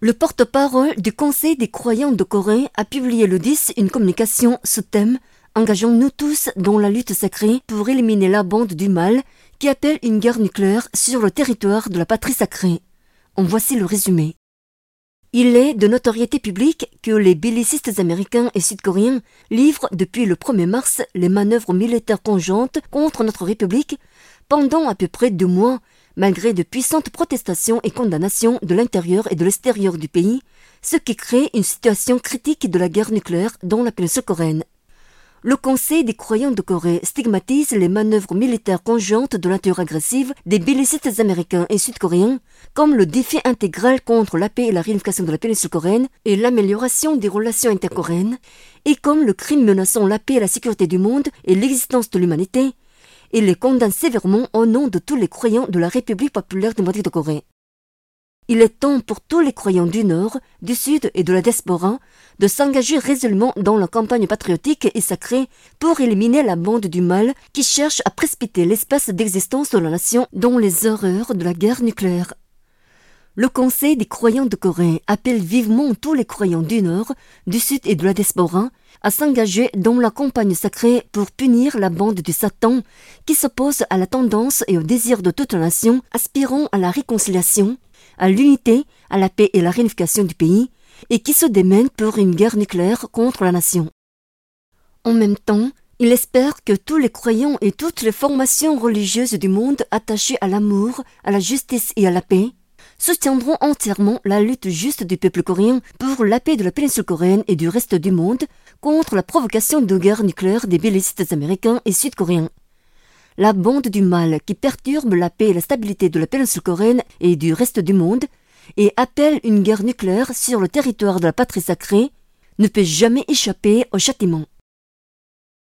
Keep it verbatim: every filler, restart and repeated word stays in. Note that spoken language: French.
Le porte-parole du Conseil des croyants de Corée a publié le dix une communication sous thème « Engageons-nous tous dans la lutte sacrée pour éliminer la bande du mal qui appelle une guerre nucléaire sur le territoire de la patrie sacrée ». En voici le résumé. Il est de notoriété publique que les bellicistes américains et sud-coréens livrent depuis le premier mars les manœuvres militaires conjointes contre notre République pendant à peu près deux mois, malgré de puissantes protestations et condamnations de l'intérieur et de l'extérieur du pays, ce qui crée une situation critique de la guerre nucléaire dans la péninsule coréenne. Le Conseil des croyants de Corée stigmatise les manœuvres militaires conjointes de nature agressive des bellicistes américains et sud-coréens comme le défi intégral contre la paix et la réunification de la péninsule coréenne et l'amélioration des relations intercoréennes, et comme le crime menaçant la paix et la sécurité du monde et l'existence de l'humanité, et les condamne sévèrement au nom de tous les croyants de la République populaire démocratique de Corée. Il est temps pour tous les croyants du Nord, du Sud et de la diaspora de s'engager résolument dans la campagne patriotique et sacrée pour éliminer la bande du mal qui cherche à précipiter l'espace d'existence de la nation dans les horreurs de la guerre nucléaire. Le Conseil des croyants de Corée appelle vivement tous les croyants du Nord, du Sud et de la diaspora à s'engager dans la campagne sacrée pour punir la bande du Satan qui s'oppose à la tendance et au désir de toute la nation aspirant à la réconciliation, à l'unité, à la paix et la réunification du pays, et qui se démène pour une guerre nucléaire contre la nation. En même temps, il espère que tous les croyants et toutes les formations religieuses du monde attachées à l'amour, à la justice et à la paix soutiendront entièrement la lutte juste du peuple coréen pour la paix de la péninsule coréenne et du reste du monde contre la provocation de guerre nucléaire des bellicistes américains et sud-coréens. La bande du mal qui perturbe la paix et la stabilité de la péninsule coréenne et du reste du monde et appelle une guerre nucléaire sur le territoire de la patrie sacrée ne peut jamais échapper au châtiment.